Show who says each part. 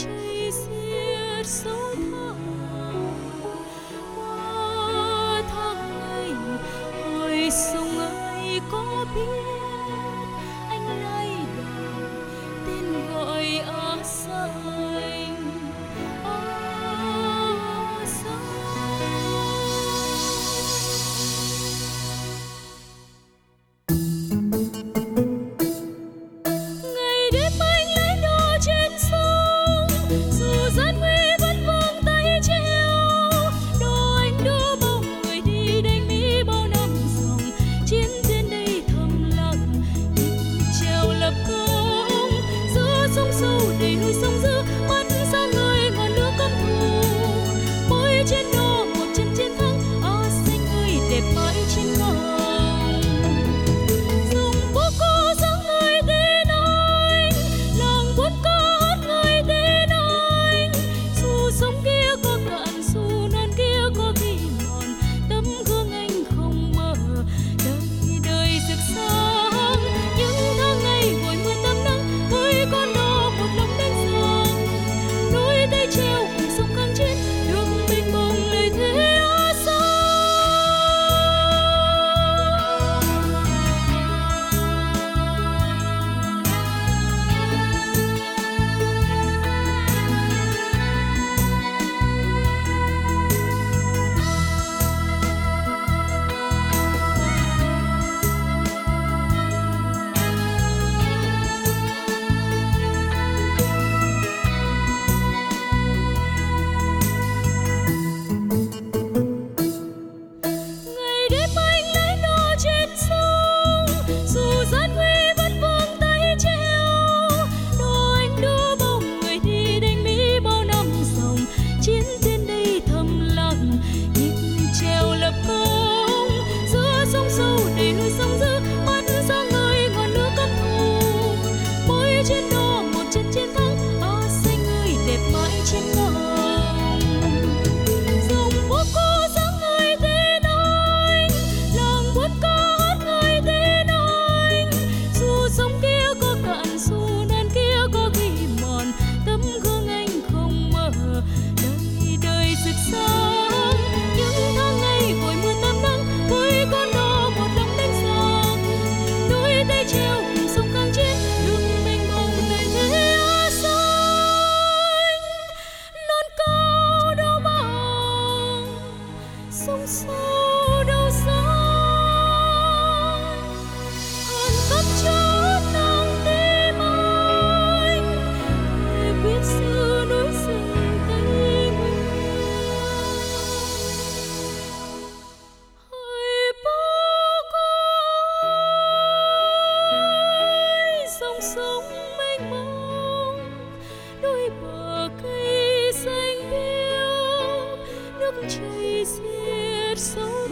Speaker 1: chảy xiết sâu thẳm qua tháng ngày. Hỏi sông ai có biết anh lai đầu tên gọi á xanh, á xanh. Ngày đêm anh lái đò trên sông, dù gian nguy vẫn vươn tay treo. Đò anh đưa bao người đi đánh Mỹ bao năm dòng, chiến trên đây thầm lặng những treo lập công. Giữa sông sâu đầy hơi sông dữ, mắt xa người ngọn lửa căm thù. Mỗi trên đò một chân chiến thắng, á xanh ơi đẹp mãi trên ngọn. Chảy xiết sâu